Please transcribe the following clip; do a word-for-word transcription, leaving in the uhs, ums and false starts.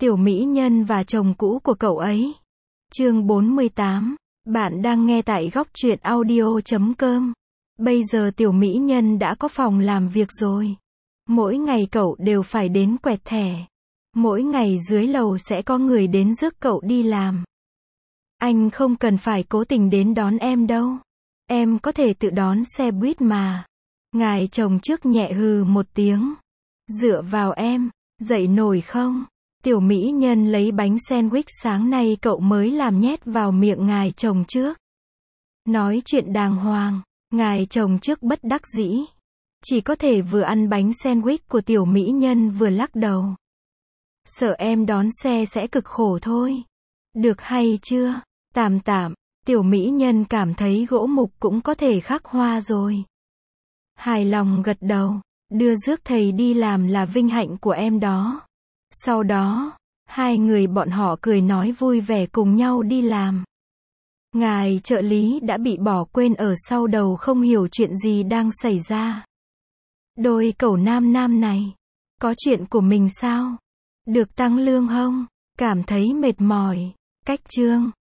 Tiểu mỹ nhân và chồng cũ của cậu ấy. Chương bốn mươi tám. Bạn đang nghe tại góc truyện audio chấm com. Bây giờ tiểu mỹ nhân đã có phòng làm việc rồi. Mỗi ngày cậu đều phải đến quẹt thẻ. Mỗi ngày dưới lầu sẽ có người đến rước cậu đi làm. Anh không cần phải cố tình đến đón em đâu. Em có thể tự đón xe buýt mà. Ngài chồng trước nhẹ hừ một tiếng. Dựa vào em, dậy nổi không? Tiểu mỹ nhân lấy bánh sandwich sáng nay cậu mới làm nhét vào miệng ngài chồng trước. Nói chuyện đàng hoàng, ngài chồng trước bất đắc dĩ. Chỉ có thể vừa ăn bánh sandwich của tiểu mỹ nhân vừa lắc đầu. Sợ em đón xe sẽ cực khổ thôi. Được hay chưa? Tạm tạm, tiểu mỹ nhân cảm thấy gỗ mục cũng có thể khắc hoa rồi. Hài lòng gật đầu, đưa rước thầy đi làm là vinh hạnh của em đó. Sau đó, hai người bọn họ cười nói vui vẻ cùng nhau đi làm. Ngài trợ lý đã bị bỏ quên ở sau đầu không hiểu chuyện gì đang xảy ra. Đôi cẩu nam nam này, có chuyện của mình sao? Được tăng lương không? Cảm thấy mệt mỏi. Cách chương